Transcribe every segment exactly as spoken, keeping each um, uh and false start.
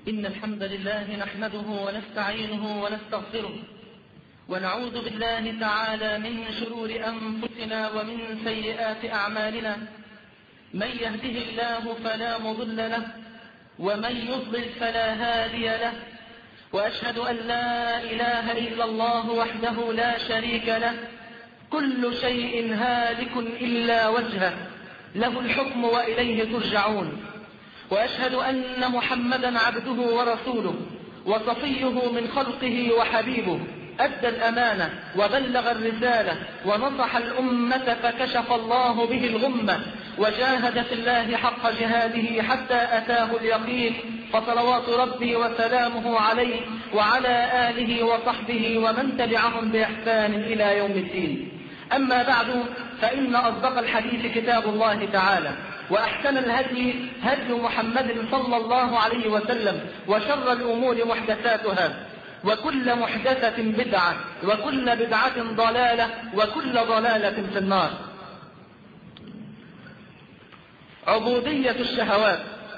إن الحمد لله نحمده ونستعينه ونستغفره ونعوذ بالله تعالى من شرور أنفسنا ومن سيئات أعمالنا. من يهده الله فلا مضل له ومن يضلل فلا هادي له، وأشهد أن لا إله إلا الله وحده لا شريك له، كل شيء هالك إلا وجهه، له الحكم وإليه ترجعون. وأشهد أن محمدا عبده ورسوله وصفيه من خلقه وحبيبه، أدى الأمانة وبلغ الرسالة ونصح الأمة فكشف الله به الغمة، وجاهد في الله حق جهاده حتى أتاه اليقين، فصلوات ربي وسلامه عليه وعلى آله وصحبه ومن تبعهم بإحسان إلى يوم الدين. أما بعد، فإن أصدق الحديث كتاب الله تعالى، وأحسن الهدي هدي محمد صلى الله عليه وسلم، وشر الأمور محدثاتها، وكل محدثة بدعة، وكل بدعة ضلالة، وكل ضلالة في النار. عبودية الشهوات،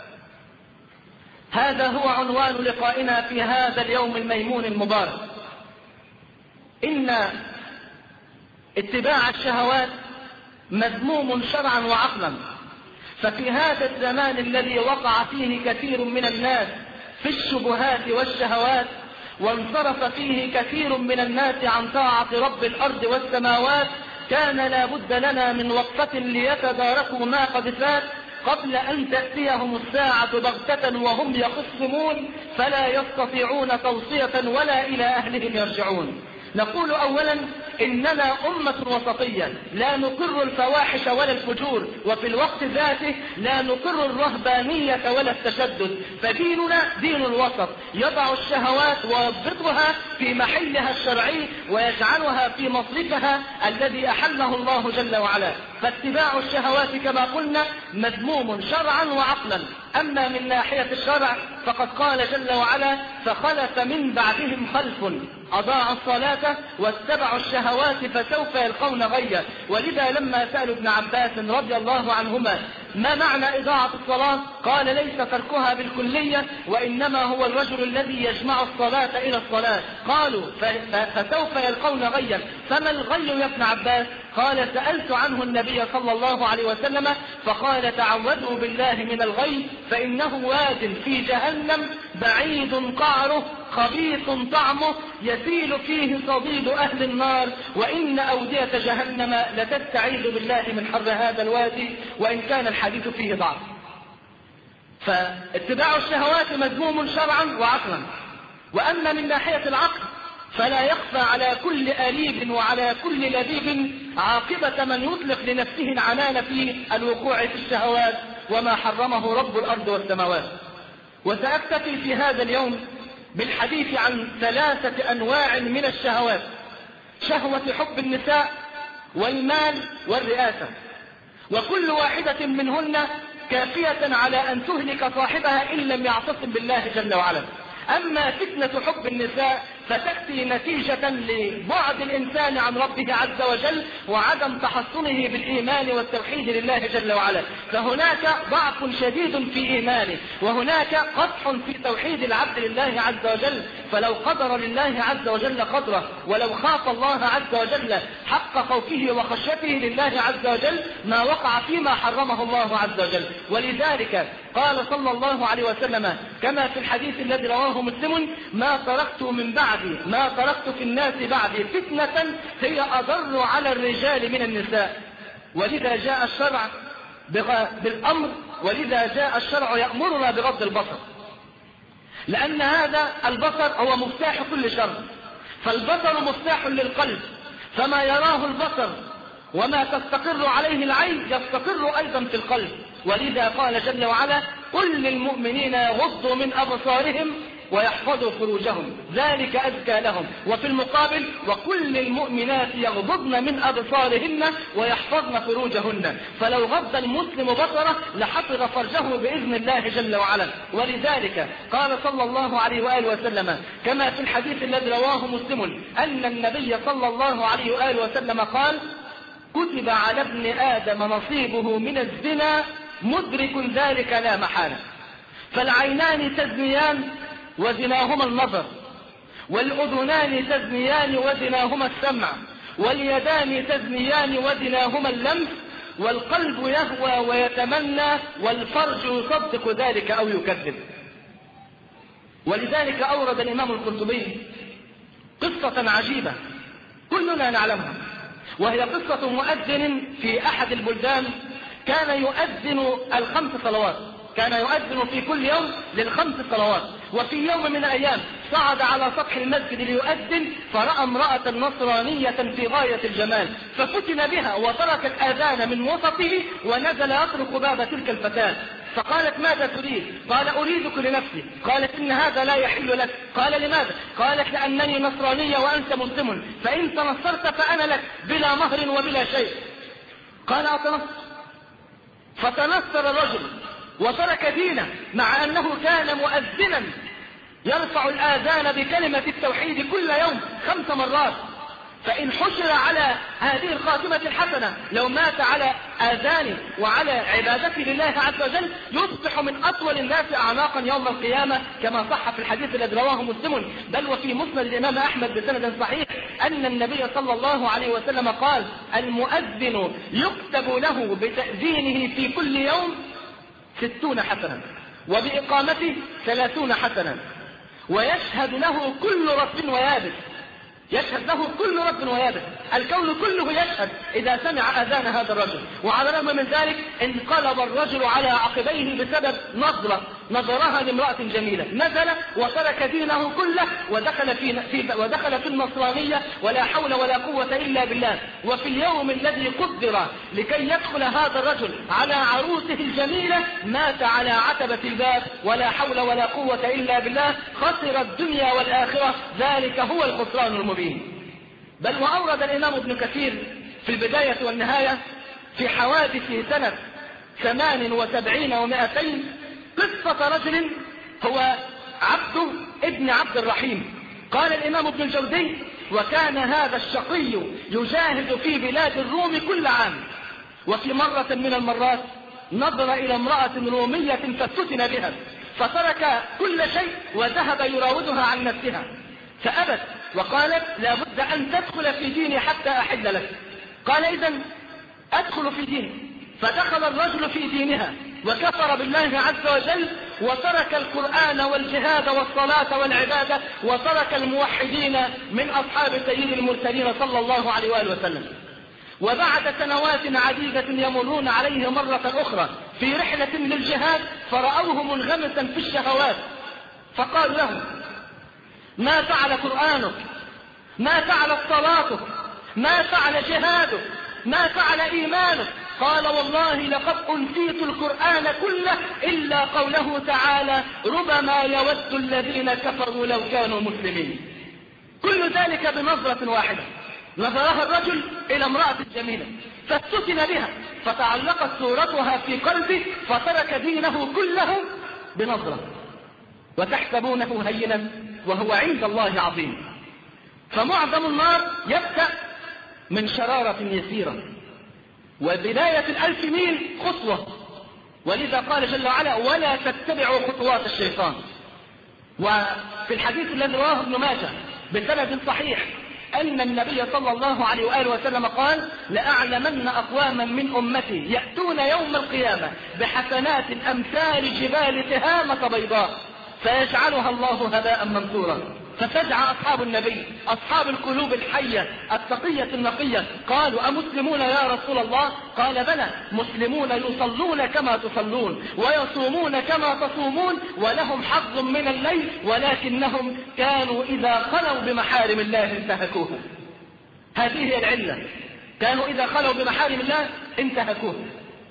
هذا هو عنوان لقائنا في هذا اليوم الميمون المبارك. إن اتباع الشهوات مذموم شرعا وعقلا، ففي هذا الزمان الذي وقع فيه كثير من الناس في الشبهات والشهوات، وانصرف فيه كثير من الناس عن طاعة رب الأرض والسماوات، كان لا بد لنا من وقفة ليتداركوا ما قد فات قبل أن تأتيهم الساعة بغتة وهم يخصمون، فلا يستطيعون توصية ولا إلى أهلهم يرجعون. نقول أولا إننا أمة وسطية، لا نقر الفواحش ولا الفجور، وفي الوقت ذاته لا نقر الرهبانية ولا التشدد، فديننا دين الوسط، يضع الشهوات ويضبطها في محلها الشرعي ويجعلها في مصرفها الذي أحله الله جل وعلا. فاتباع الشهوات كما قلنا مذموم شرعا وعقلا. أما من ناحية الشرع فقد قال جل وعلا: فخلف من بعدهم خلف أضاعوا الصلاة واتبعوا الشهوات فسوف يلقون غيا. ولذا لما سألوا ابن عباس رضي الله عنهما ما معنى إضاعة الصلاة، قال: ليس تركها بالكلية، وإنما هو الرجل الذي يجمع الصلاة إلى الصلاة. قالوا: فسوف يلقون غيا، فما الغي يا ابن عباس؟ قال: سألت عنه النبي صلى الله عليه وسلم فقال: تعوذوا بالله من الغي، فإنه واد في جهنم بعيد قعره خبيث طعمه يسيل فيه صديد أهل النار، وإن أودية جهنم لتستعيذ بالله من حر هذا الوادي، وإن كان الحديث فيه ضعف. فاتباع الشهوات مذموم شرعا وعقلا. وأما من ناحية العقل فلا يخفى على كل أليب وعلى كل لبيب عاقبة من يطلق لنفسه العنان في الوقوع في الشهوات وما حرمه رب الأرض والسماوات. وسأكتفي في هذا اليوم بالحديث عن ثلاثة أنواع من الشهوات: شهوة حب النساء والمال والرئاسة، وكل واحدة منهن كافية على أن تهلك صاحبها إن لم يعتصم بالله جل وعلا. أما فتنة حب النساء فتأتي نتيجة لبعد الإنسان عن ربه عز وجل وعدم تحصنه بالإيمان والتوحيد لله جل وعلا، فهناك ضعف شديد في إيمانه، وهناك قدح في توحيد العبد لله عز وجل. فلو قدر لله عز وجل قدره، ولو خاف الله عز وجل حق خوفه وخشيته لله عز وجل، ما وقع فيما حرمه الله عز وجل. ولذلك قال صلى الله عليه وسلم كما في الحديث الذي رواه مسلم: ما تركت من بعد ما تركت في الناس بعدي فتنة هي أضر على الرجال من النساء. ولذا جاء الشرع بالأمر، ولذا جاء الشرع يأمرنا بغض البصر، لأن هذا البصر هو مفتاح كل شر. فالبصر مفتاح للقلب، فما يراه البصر وما تستقر عليه العين يستقر أيضا في القلب. ولذا قال جل وعلا: قل للمؤمنين يغضوا من أبصارهم ويحفظوا فروجهم ذلك أزكى لهم. وفي المقابل: وكل المؤمنات يغضضن من أبصارهن ويحفظن فروجهن. فلو غض المسلم بصره لحفظ فرجه بإذن الله جل وعلا. ولذلك قال صلى الله عليه وآله وسلم كما في الحديث الذي رواه مسلم أن النبي صلى الله عليه وآله وسلم قال: كتب على ابن آدم نصيبه من الزنا مدرك ذلك لا محالة. فالعينان تزنيان وزناهما النظر، والأذنان تزنيان وزناهما السمع، واليدان تزنيان وزناهما اللمس، والقلب يهوى ويتمنى، والفرج يصدق ذلك أو يكذب. ولذلك أورد الإمام القرطبي قصة عجيبة كلنا نعلمها، وهي قصة مؤذن في أحد البلدان كان يؤذن الخمس صلوات، كان يؤذن في كل يوم للخمس صلوات. وفي يوم من الأيام صعد على سطح المسجد ليؤذن، فرأى امرأة نصرانية في غاية الجمال، ففتن بها وترك الآذان من وسطه ونزل يطرق باب تلك الفتاة. فقالت: ماذا تريد؟ قال: أريدك لنفسي. قالت: إن هذا لا يحل لك. قال: لماذا؟ قالت: لأنني نصرانية وأنت مسلم، فإن تنصرت فأنا لك بلا مهر وبلا شيء. قال: أتنصر. فتنصر الرجل وترك دينه، مع أنه كان مؤذنا يرفع الآذان بكلمة التوحيد كل يوم خمس مرات. فإن حشر على هذه الخاتمة الحسنة لو مات على آذانه وعلى عبادته لله عز وجل يصبح من أطول الناس أعناقا يوم القيامة، كما صح في الحديث الذي رواه مسلم بل وفي مسند الإمام أحمد بسند صحيح أن النبي صلى الله عليه وسلم قال: المؤذن يكتب له بتأذينه في كل يوم ستون حسنة، وبإقامته ثلاثون حسنة، ويشهد له كل رب ويابس، يشهد له كل رب ويابس، الكون كله يشهد إذا سمع أذان هذا الرجل. وعلى الرغم من ذلك انقلب الرجل على عقبيه بسبب نظرة نظرها لامرأة جميلة، نزل وترك دينه كله ودخل في, في ودخل في النصرانية، ولا حول ولا قوة إلا بالله. وفي اليوم الذي قدر لكي يدخل هذا الرجل على عروسه الجميلة مات على عتبة الباب، ولا حول ولا قوة إلا بالله، خسر الدنيا والآخرة، ذلك هو الخسران المبين. بل وأورد الإمام ابن كثير في البداية والنهاية في حوادث سنة ثمان وسبعين ومائتين قصة رجل هو عبده ابن عبد الرحيم. قال الإمام ابن الجوزي: وكان هذا الشقي يجاهد في بلاد الروم كل عام، وفي مرة من المرات نظر إلى امرأة رومية ففتن بها، فترك كل شيء وذهب يراودها عن نفسها، فأبت وقالت: لا بد أن تدخل في ديني حتى أحل لك. قال: إذن أدخل في ديني. فدخل الرجل في دينها وكفر بالله عز وجل، وترك القرآن والجهاد والصلاة والعبادة، وترك الموحدين من أصحاب سيد المرسلين صلى الله عليه وآله وسلم. وبعد سنوات عديدة يمرون عليه مرة أخرى في رحلة للجهاد، فرأوه منغمسا في الشهوات، فقالوا له: ما فعل قرآنك؟ ما فعل صلاتك؟ ما فعل جهادك؟ ما فعل إيمانك؟ قال: والله لقد أنسيت القرآن كله إلا قوله تعالى: ربما يود الذين كفروا لو كانوا مسلمين. كل ذلك بنظرة واحدة نظرها الرجل إلى امرأة جميلة فافتتن بها، فتعلقت صورتها في قلبه، فترك دينه كله بنظرة. وتحسبونه هينا وهو عند الله عظيم. فمعظم النار يبدأ من شرارة يسيرة، وبداية الألف ميل خطوة، ولذا قال جل وعلا: ولا تتبعوا خطوات الشيطان. وفي الحديث الذي رواه ابن ماجه بسند صحيح أن النبي صلى الله عليه وآله وسلم قال: لأعلمن أقواما من أمتي يأتون يوم القيامة بحسنات أمثال جبال تهامة بيضاء فيجعلها الله هباء منثورا. ففزع أصحاب النبي أصحاب القلوب الحية التقية النقية، قالوا: أمسلمون يا رسول الله؟ قال: بلى، مسلمون يصلون كما تصلون ويصومون كما تصومون ولهم حظ من الليل، ولكنهم كانوا إذا خلوا بمحارم الله انتهكوها. هذه هي العلة، كانوا إذا خلوا بمحارم الله انتهكوها.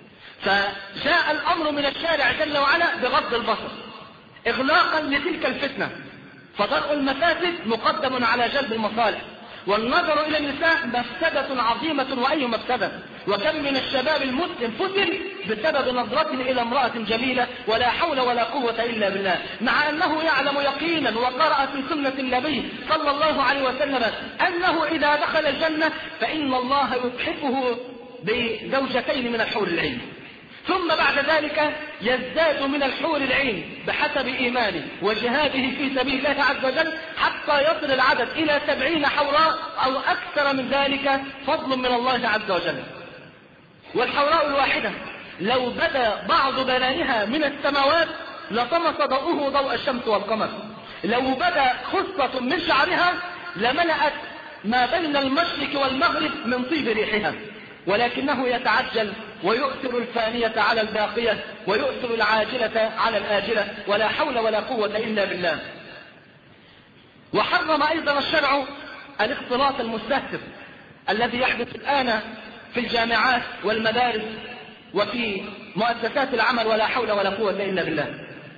فجاء الأمر من الشارع جل وعلا بغض البصر إغلاقا لتلك الفتنة، فدرء المفاسد مقدم على جلب المصالح، والنظر إلى النساء مفسدة عظيمة، وأي مفسدة. وكم من الشباب المسلم فتن بسبب نظرته إلى امرأة جميلة، ولا حول ولا قوة إلا بالله، مع أنه يعلم يقينا وقرأ في سنة النبي صلى الله عليه وسلم أنه إذا دخل الجنة فإن الله يتحفه بزوجتين من الحور العين. ثم بعد ذلك يزداد من الحور العين بحسب إيمانه وجهاده في سبيل الله عز وجل حتى يصل العدد إلى سبعين حوراء أو أكثر من ذلك، فضل من الله عز وجل. والحوراء الواحدة لو بدا بعض بنانها من السماوات لطمس ضوءه ضوء الشمس والقمر، لو بدا خصة من شعرها لملأت ما بين المشرق والمغرب من طيب ريحها، ولكنه يتعجل ويؤثر الفانية على الباقية ويؤثر العاجلة على الآجلة، ولا حول ولا قوة إلا بالله. وحرم أيضا الشرع الاختلاط المستهتر الذي يحدث الآن في الجامعات والمدارس وفي مؤسسات العمل، ولا حول ولا قوة إلا بالله.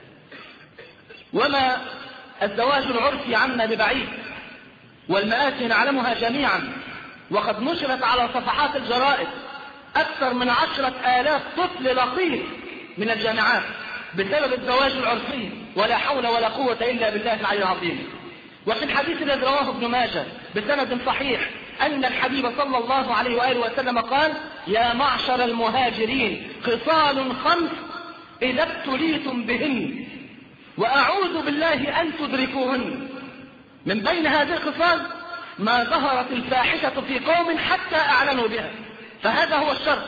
وما الزواج العرفي عنا ببعيد، والمآسي نعلمها جميعا، وقد نشرت على صفحات الجرائد أكثر من عشرة آلاف طفل لقيط من الجامعات بسبب الزواج العرفي، ولا حول ولا قوة إلا بالله العلي العظيم. وفي الحديث الذي رواه ابن ماجه بسند صحيح أن الحبيب صلى الله عليه وآله وسلم قال: يا معشر المهاجرين خصال خمس إذا ابتليتم بهن وأعوذ بالله أن تدركوهن. من بين هذه الخصال ما ظهرت الفاحشة في قوم حتى أعلنوا بها، فهذا هو الشرط.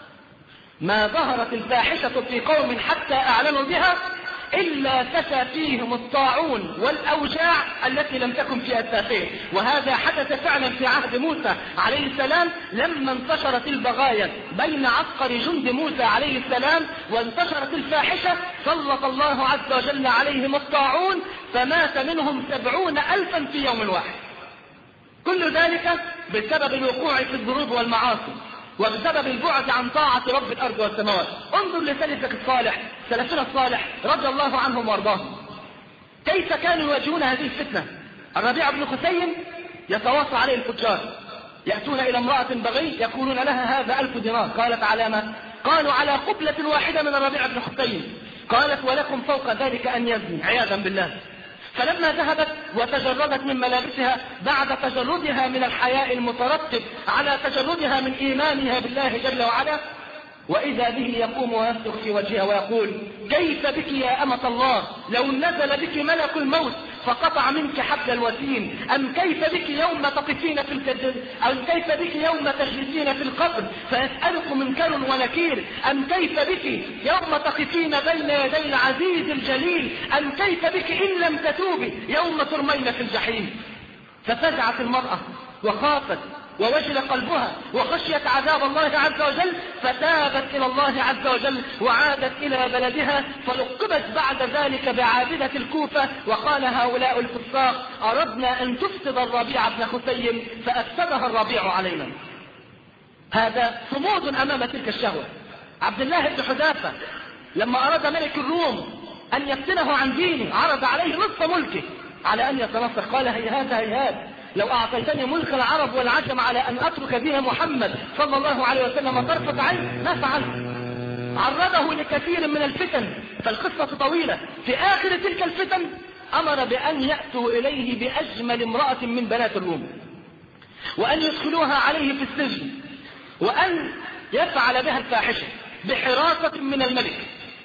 ما ظهرت الفاحشة في قوم حتى أعلنوا بها إلا فشى فيهم الطاعون والأوجاع التي لم تكن في التافه. وهذا حدث فعلا في عهد موسى عليه السلام لما انتشرت البغايا بين عسكر جند موسى عليه السلام وانتشرت الفاحشة، سلط الله عز وجل عليهم الطاعون فمات منهم سبعون ألفا في يوم واحد. كل ذلك بسبب الوقوع في الذنوب والمعاصي وبسبب البعد عن طاعة رب الأرض والسماوات. انظر لسلفك الصالح، سلفنا الصالح رضي الله عنهم وارضاهم، كيف كانوا يواجهون هذه الفتنة. الربيع بن خثيم يتواصى عليه الفجار، يأتون إلى امرأة بغي يقولون لها هذا ألف دينار. قالت على ما؟ قالوا على قبلة واحدة من الربيع بن خثيم. قالت ولكم فوق ذلك أن يزني عياذا بالله. فلما ذهبت وتجردت من ملابسها بعد تجردها من الحياء المترتب على تجردها من إيمانها بالله جل وعلا، وإذا به يقوم ويصرخ في وجهها ويقول: كيف بك يا أمة الله لو نزل بك ملك الموت فقطع منك حبل الوتين، أم كيف بك يوم تقفين في الكجل، أم كيف بك يوم تجلسين في القبر فيسألك منكر ونكير، أم كيف بك يوم تقفين بين يدي العزيز الجليل، أم كيف بك إن لم تتوبي يوم ترمين في الجحيم. ففزعت المرأة وخافت ووجل قلبها وخشيت عذاب الله عز وجل، فتابت إلى الله عز وجل وعادت إلى بلدها، فلقبت بعد ذلك بعابدة الكوفة. وقال هؤلاء الفساق: أردنا أن تفسد الربيع بن خثيم فأفسدها الربيع علينا. هذا صمود أمام تلك الشهوة. عبد الله بن حذافة لما أراد ملك الروم أن يفتنه عن دينه عرض عليه نصف ملكه على أن يتنصر، قال: هيهات هيهات لو أعطيتني ملك العرب والعجم على أن أترك بها محمد صلى الله عليه وسلم طرفة عين ما فعلت. عرضه لكثير من الفتن، فالقصة طويلة. في آخر تلك الفتن أمر بأن يأتوا إليه بأجمل امرأة من بنات الروم وأن يدخلوها عليه في السجن وأن يفعل بها الفاحشة بحراسة من الملك.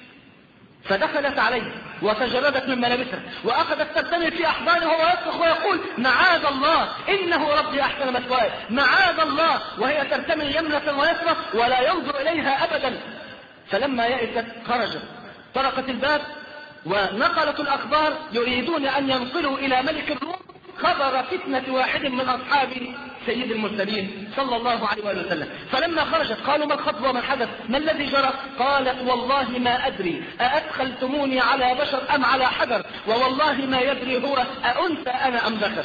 فدخلت عليه وتجردت من ملابسها وأخذت ترتمي في أحضانه ويصرخ ويقول: معاذ الله إنه ربي أحسن مثواي، معاذ الله، وهي ترتمي يمنة ويسرى ولا ينظر إليها أبدا. فلما يئست خرجت، طرقت الباب ونقلت الأخبار يريدون أن ينقلوا إلى ملك الروم خبر فتنة واحد من أصحاب سيد المرسلين صلى الله عليه وسلم. فلما خرجت قالوا: ما الخطب وما الحدث؟ ما الذي جرى؟ قالت: والله ما أدري أأدخلتموني على بشر أم على حجر، ووالله ما يدري هو أأنثى أنا أم ذكر.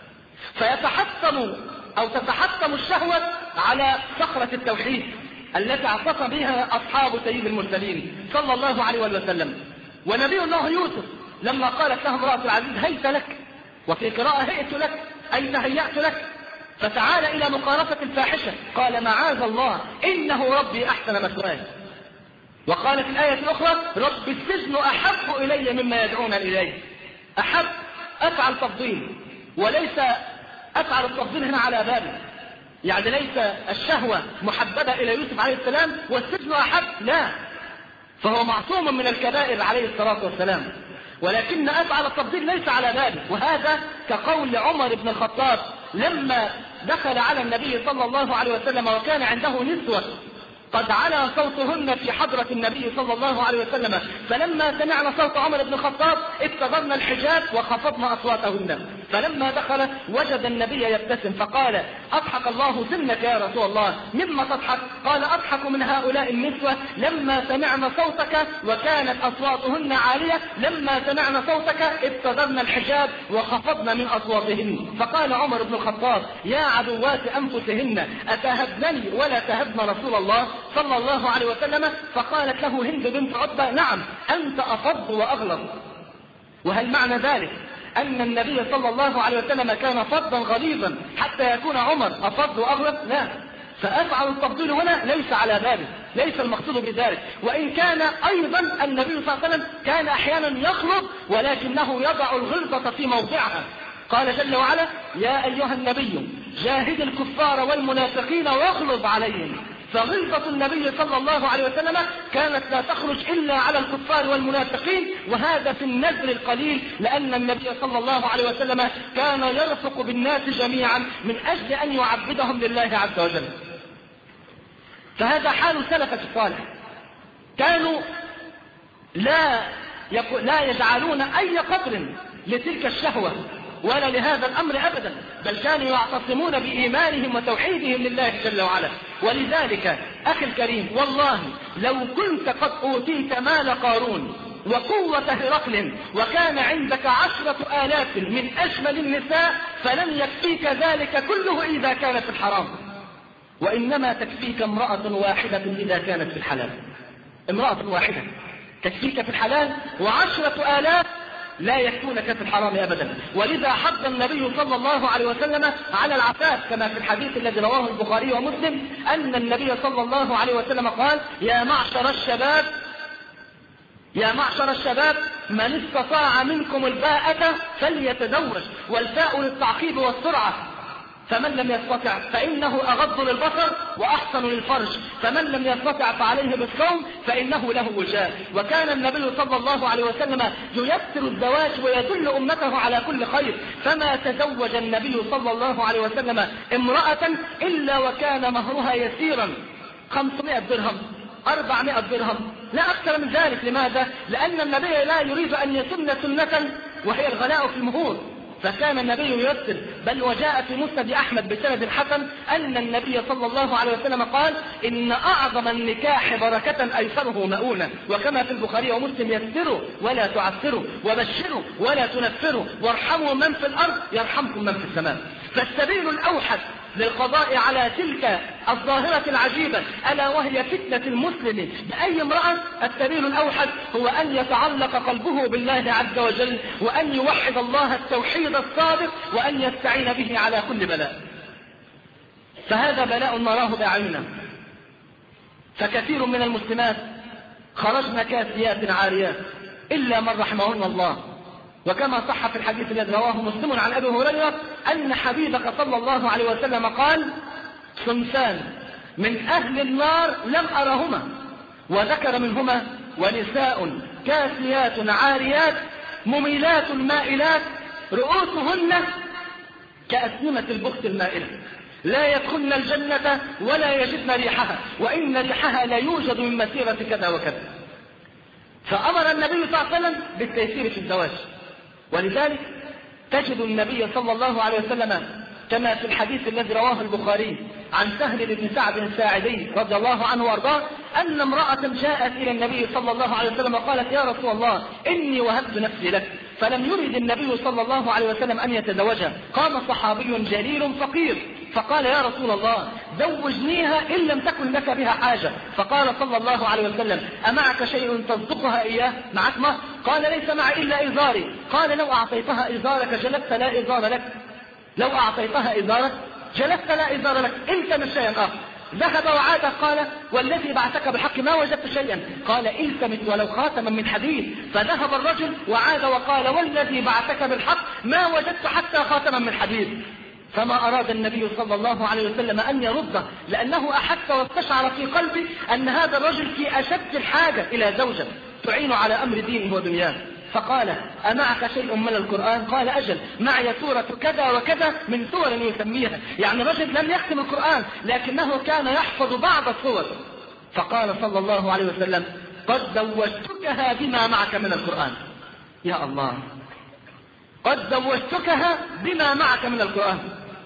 فيتحطم أو تتحطم الشهوة على صخرة التوحيد التي اعتصم بها أصحاب سيد المرسلين صلى الله عليه وسلم. ونبي الله يوسف لما قالت له امرأة العزيز: هيت لك، وفي قراءة هيت لك أي تهيأت لك، فتعال إلى مقارفة الفاحشة، قال: معاذ الله إنه ربي أحسن مثواي. وقالت الآية الأخرى: رب السجن أحب إلي مما يدعون إليه. أحب أفعل تفضيل، وليس أفعل التفضيل هنا على بابي، يعني ليس الشهوة محببة إلى يوسف عليه السلام والسجن أحب، لا، فهو معصوم من الكبائر عليه الصلاة والسلام، ولكن أفعل التفضيل ليس على ذلك. وهذا كقول عمر بن الخطاب لما دخل على النبي صلى الله عليه وسلم وكان عنده نسوة قد علا صوتهن في حضرة النبي صلى الله عليه وسلم، فلما سمعنا صوت عمر بن الخطاب ابتدرنا الحجاب وخفضنا أصواتهن، فلما دخل وجد النبي يبتسم فقال: أضحك الله سنك يا رسول الله، مما تضحك؟ قال: أضحك من هؤلاء النسوة لما سمعنا صوتك وكانت أصواتهن عالية، لما سمعنا صوتك ابتدرنا الحجاب وخفضنا من أصواتهن. فقال عمر بن الخطاب: يا عدوات أنفسهن أتهبنني ولا تهبن رسول الله صلى الله عليه وسلم؟ فقالت له هند بنت عتبة: نعم، أنت أفض وأغلظ. وهل معنى ذلك أن النبي صلى الله عليه وسلم كان فظا غليظا حتى يكون عمر أفض وأغلظ؟ لا، فأفعل التفضيل هنا ليس على ذلك، ليس المقصود بذلك. وإن كان أيضا النبي صلى الله عليه وسلم كان أحيانا يخلط ولكنه يضع الغلظة في موضعها. قال جل وعلا: يا أيها النبي جاهد الكفار والمنافقين واغلظ عليهم. فغلظة النبي صلى الله عليه وسلم كانت لا تخرج إلا على الكفار والمنافقين، وهذا في النزل القليل، لأن النبي صلى الله عليه وسلم كان يرفق بالناس جميعا من أجل أن يعبدهم لله عز وجل. فهذا حال سلفة الصالح، كانوا لا لا يجعلون أي قدر لتلك الشهوة ولا لهذا الأمر أبدا، بل كانوا يعتصمون بإيمانهم وتوحيدهم لله جل وعلا. ولذلك أخي الكريم، والله لو كنت قد أوتيت مال قارون وقوة هرقل وكان عندك عشرة آلاف من أجمل النساء فلن يكفيك ذلك كله إذا كانت في الحرام، وإنما تكفيك امرأة واحدة إذا كانت في الحلال. امرأة واحدة تكفيك في الحلال، وعشرة آلاف لا يكفونك في الحرام أبدا. ولذا حض النبي صلى الله عليه وسلم على العفاف، كما في الحديث الذي رواه البخاري ومسلم أن النبي صلى الله عليه وسلم قال: يا معشر الشباب يا معشر الشباب من استطاع منكم الباءة فليتزوج، والفاء للتعقيب والسرعة، فمن لم يستطع فإنه أغض للبصر وأحسن للفرج، فمن لم يستطع فعليه بالصوم فإنه له وجاء. وكان النبي صلى الله عليه وسلم ييسر الزواج ويدل أمته على كل خير، فما تزوج النبي صلى الله عليه وسلم امرأة إلا وكان مهرها يسيرا، خمسمائة درهم، أربعمائة درهم، لا أكثر من ذلك. لماذا؟ لأن النبي لا يريد أن يسن سنة وهي الغلاء في المهور، فكان النبي ييسر. بل وجاء في مسند أحمد بسند حسن أن النبي صلى الله عليه وسلم قال: إن أعظم النكاح بركة أيسره مؤونة. وكما في البخاري ومسلم: يسروا ولا تعسروا، وبشروا ولا تنفروا، وارحموا من في الأرض يرحمكم من في السماء. فالسبيل الأوحد للقضاء على تلك الظاهرة العجيبة ألا وهي فتنة المسلم بأي امرأة، السبيل الأوحد هو أن يتعلق قلبه بالله عز وجل، وأن يوحد الله التوحيد الصادق، وأن يستعين به على كل بلاء. فهذا بلاء نراه بأعيننا. فكثير من المسلمات خرجن كاسيات عاريات إلا من رحمهن الله. وكما صح في الحديث الذي رواه مسلم عن أبي هريرة أن حبيبك صلى الله عليه وسلم قال: صنفان من أهل النار لم أرهما، وذكر منهما: ونساء كاسيات عاريات مميلات مائلات رؤوسهن كأسنمة البخت المائلة، لا يدخلن الجنة ولا يجدن ريحها، وإن ريحها لا يوجد من مسيرة كذا وكذا. فأمر النبي صلى الله عليه وسلم بالتيسير في الزواج. ولذلك تجد النبي صلى الله عليه وسلم كما في الحديث الذي رواه البخاري عن سهل بن سعد الساعدي رضي الله عنه وارضاه أن امرأة جاءت إلى النبي صلى الله عليه وسلم وقالت: يا رسول الله إني وهبت نفسي لك. فلم يرد النبي صلى الله عليه وسلم أن يتزوجها. قام صحابي جليل فقير فقال: يا رسول الله زوجنيها إن لم تكن لك بها حاجة. فقال صلى الله عليه وسلم: أمعك شيء تصدقها إياه؟ معك مهر؟ قال: ليس معي إلا إزاري. قال: لو أعطيتها إزارك جلست لا إزار لك، لو أعطيتها إزارك جلست لا إزار لك، التمس شيئا آخر. ذهب وعاد قال: والذي بعثك بالحق ما وجدت شيئا. قال: التمس ولو خاتما من حديد. فذهب الرجل وعاد وقال: والذي بعثك بالحق ما وجدت حتى خاتما من حديد. فما أراد النبي صلى الله عليه وسلم أن يرده، لأنه أحس واستشعر في قلبه أن هذا الرجل في أشد الحاجة إلى زوجة تعين على أمر دينه ودنياه. فقال: أمعك شيء من القرآن؟ قال: أجل، معي سورة كذا وكذا من سور يسميها. يعني رجل لم يختم القرآن لكنه كان يحفظ بعض السور. فقال صلى الله عليه وسلم: قد زوجتكها بما معك من القرآن. يا الله، قد زوجتكها بما معك من القرآن.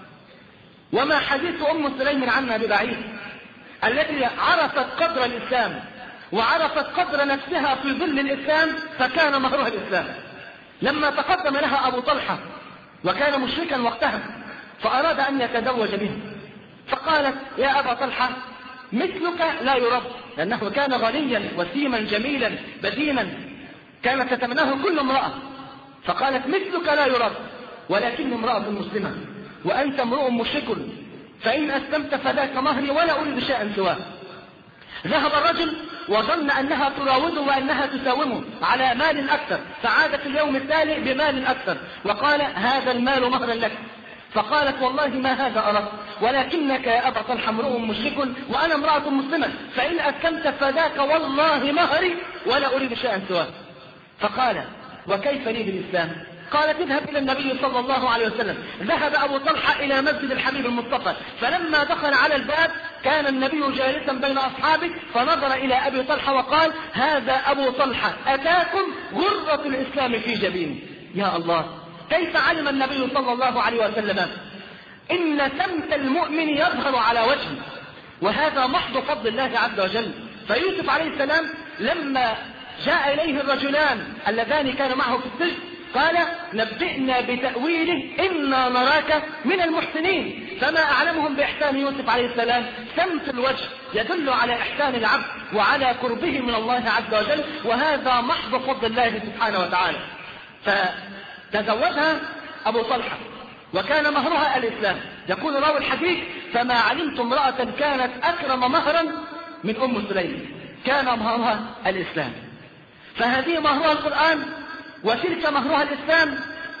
وما حديث أم سليم عنها ببعيد، التي عرفت قدر الإسلام وعرفت قدر نفسها في ظل الإسلام، فكان مهرها الإسلام. لما تقدم لها أبو طلحة وكان مشركا وقتها فأراد أن يتزوج به، فقالت: يا أبا طلحة، مثلك لا يرد، لأنه كان غنيا وسيما جميلا بدينا، كانت تتمناه كل امرأة. فقالت: مثلك لا يرد، ولكن امرأة مسلمة وأنت امرؤ مشرك، فإن أسلمت فذاك مهري ولا أريد شيئا سواه. ذهب الرجل وظن أنها تراوده وأنها تساومه على مال أكثر، فعاد في اليوم التالي بمال أكثر وقال: هذا المال مهرا لك. فقالت: والله ما هذا أردت، ولكنك يا أبا طلحة امرؤ مشرك وأنا امرأة مسلمة، فإن أسلمت فذاك والله مهري ولا أريد شيئا سواه. فقال: وكيف لي بالإسلام؟ قالت: اذهب إلى النبي صلى الله عليه وسلم. ذهب أبو طلحة إلى مسجد الحبيب المصطفى، فلما دخل على الباب كان النبي جالسا بين أصحابه، فنظر إلى أبي طلحة وقال: هذا أبو طلحة أتاكم غرة الإسلام في جبينه. يا الله، كيف علم النبي صلى الله عليه وسلم إن سمت المؤمن يظهر على وجهه، وهذا محض فضل الله عز وجل. فيوسف عليه السلام لما جاء إليه الرجلان اللذان كانوا معه في السجن قال: نبئنا بتأويله إنا نراك من المحسنين. فما أعلمهم بإحسان يوسف عليه السلام سمت الوجه يدل على إحسان العبد وعلى قربه من الله عز وجل، وهذا محض فضل الله سبحانه وتعالى. فتزوجها أبو طلحة وكان مهرها الإسلام. يقول راوي الحديث: فما علمت امرأة كانت أكرم مهرا من أم سليم، كان مهرها الإسلام. فهذه مهرها القرآن وتلك مهرها الإسلام.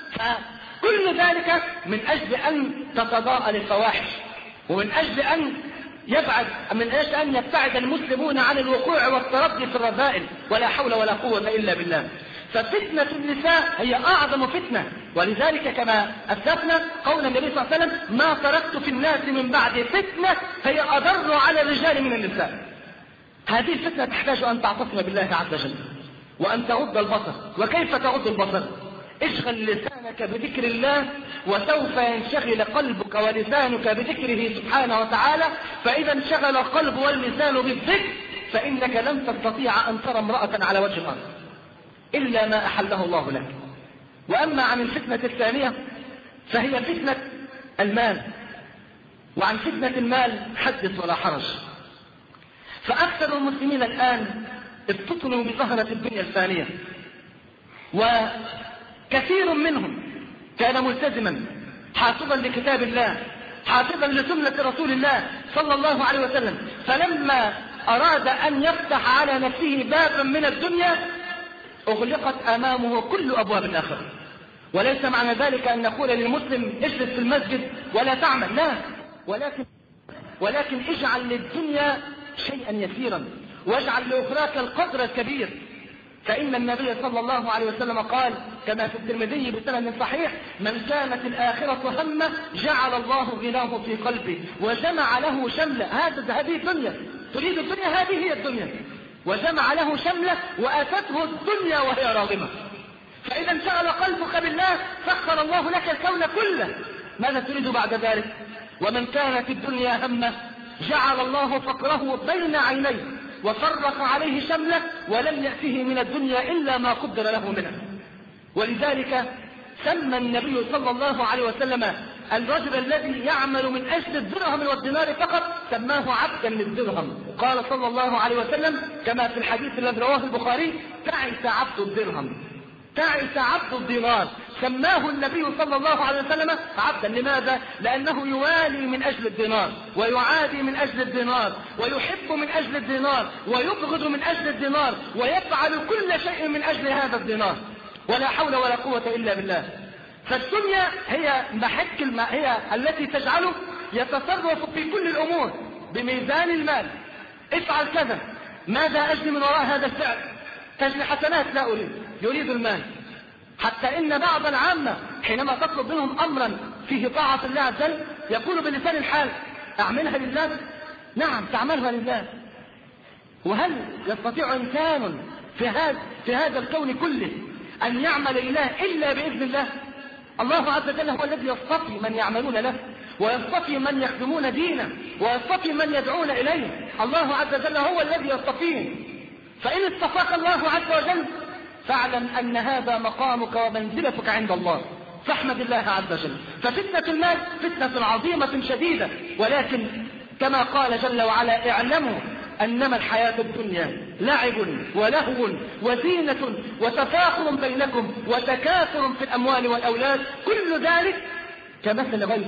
فكل ذلك من أجل أن تتضاءل الفواحش، ومن أجل أن يبعد من أجل أن يبتعد المسلمون عن الوقوع والتردي في الرذائل، ولا حول ولا قوة إلا بالله. ففتنة النساء هي أعظم فتنة، ولذلك كما أسلفنا قول النبي صلى الله عليه وسلم: ما تركت في الناس من بعد فتنة هي أضر على الرجال من النساء. هذه الفتنة تحتاج أن تعتصم بالله عز وجل وأن تغض البصر. وكيف تغض البصر؟ اشغل لسانك بذكر الله، وسوف ينشغل قلبك ولسانك بذكره سبحانه وتعالى. فإذا انشغل القلب واللسان بالذكر فإنك لن تستطيع أن ترى امرأة على وجه الأرض إلا ما أحله الله لك. وأما عن الفتنة الثانية فهي فتنة المال. وعن فتنة المال حدث ولا حرج. فأكثر المسلمين الآن افتتنوا بزهرة الدنيا الفانية، وكثير منهم كان ملتزما حافظا لكتاب الله حافظا لسنة رسول الله صلى الله عليه وسلم، فلما أراد أن يفتح على نفسه بابا من الدنيا أغلقت أمامه كل أبواب الآخرة. وليس معنى ذلك أن نقول للمسلم اجلس في المسجد ولا تعمل، لا، ولكن ولكن اجعل للدنيا شيئا يسيرا، واجعل لأخراك القدر الكبير. فإن النبي صلى الله عليه وسلم قال كما في الترمذي بسند صحيح: من كانت الآخرة همه جعل الله غناه في قلبه وجمع له شمله. هذا هذه الدنيا، تريد الدنيا، هذه هي الدنيا. وجمع له شمله وأتته الدنيا وهي راغمة. فإذا انشغل قلبك بالله سخر الله لك الكون كله. ماذا تريد بعد ذلك؟ ومن كانت الدنيا همه جعل الله فقره بين عينيه وفرق عليه شمله ولم يأته من الدنيا إلا ما قدر له منها. ولذلك سمى النبي صلى الله عليه وسلم الرجل الذي يعمل من أجل الدرهم والدينار فقط سماه عبدا للدرهم. قال صلى الله عليه وسلم كما في الحديث الذي رواه البخاري: تعس عبد الدرهم، تعس عبد الدينار. سماه النبي صلى الله عليه وسلم عبدا. لماذا؟ لأنه يوالي من أجل الدينار، ويعادي من أجل الدينار، ويحب من أجل الدينار، ويبغض من أجل الدينار، ويفعل كل شيء من أجل هذا الدينار، ولا حول ولا قوة إلا بالله. فالدنيا هي محك الم... هي التي تجعله يتصرف في كل الأمور بميزان المال. افعل كذا، ماذا أجري من وراء هذا الفعل؟ تجري حسنات، لا أريد، يريد المال. حتى إن بعض العامة حينما تطلب منهم أمرا فيه طاعة الله عز وجل يقول بلسان الحال: أعملها لله؟ نعم تعملها لله. وهل يستطيع إنسان في هذا في هذا الكون كله أن يعمل لله إلا بإذن الله؟ الله عز وجل هو الذي يصطفي من يعملون له، ويصطفي من يخدمون دينه، ويصطفي من يدعون إليه. الله عز وجل هو الذي يصطفيه. فإن اصطفاك الله عز وجل فاعلم أن هذا مقامك ومنزلتك عند الله، فاحمد الله عز وجل. ففتنة المال فتنة عظيمة شديدة، ولكن كما قال جل وعلا: اعلموا أنما الحياة الدنيا لعب ولهو وزينة وتفاخر بينكم وتكاثر في الأموال والأولاد، كل ذلك كمثل غيث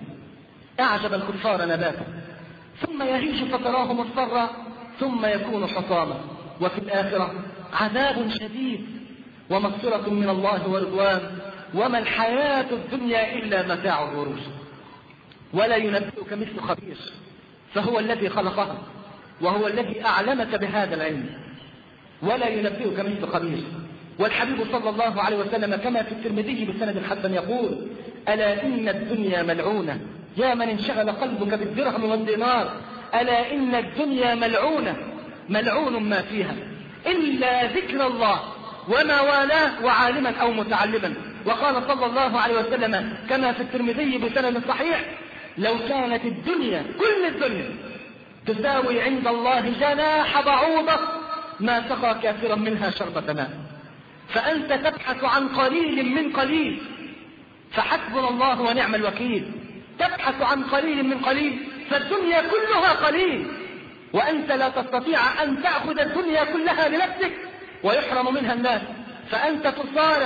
أعجب الكفار نباته ثم يهيج فتراه مصفرا ثم يكون حطاما، وفي الآخرة عذاب شديد ومغفرة من الله ورضوان، وما الحياة الدنيا إلا متاع الغرور. ولا ينبئك مثل خبير، فهو الذي خلقها وهو الذي أعلمك بهذا العلم. ولا ينبئك مثل خبير. والحبيب صلى الله عليه وسلم كما في الترمذي بسند الحسن يقول: ألا إن الدنيا ملعونة يا من انشغل قلبك بالدرهم والدينار، ألا إن الدنيا ملعونة ملعون ما فيها إلا ذكر الله وما والاه وعالما أو متعلما. وقال صلى الله عليه وسلم كما في الترمذي بسند صحيح: لو كانت الدنيا كل الدنيا تساوي عند الله جناح بعوضة ما سقى كافرا منها شربة ماء. فأنت تبحث عن قليل من قليل، فحسبنا الله ونعم الوكيل. تبحث عن قليل من قليل، فالدنيا كلها قليل، وأنت لا تستطيع أن تأخذ الدنيا كلها لنفسك ويحرم منها الناس. فأنت تصارع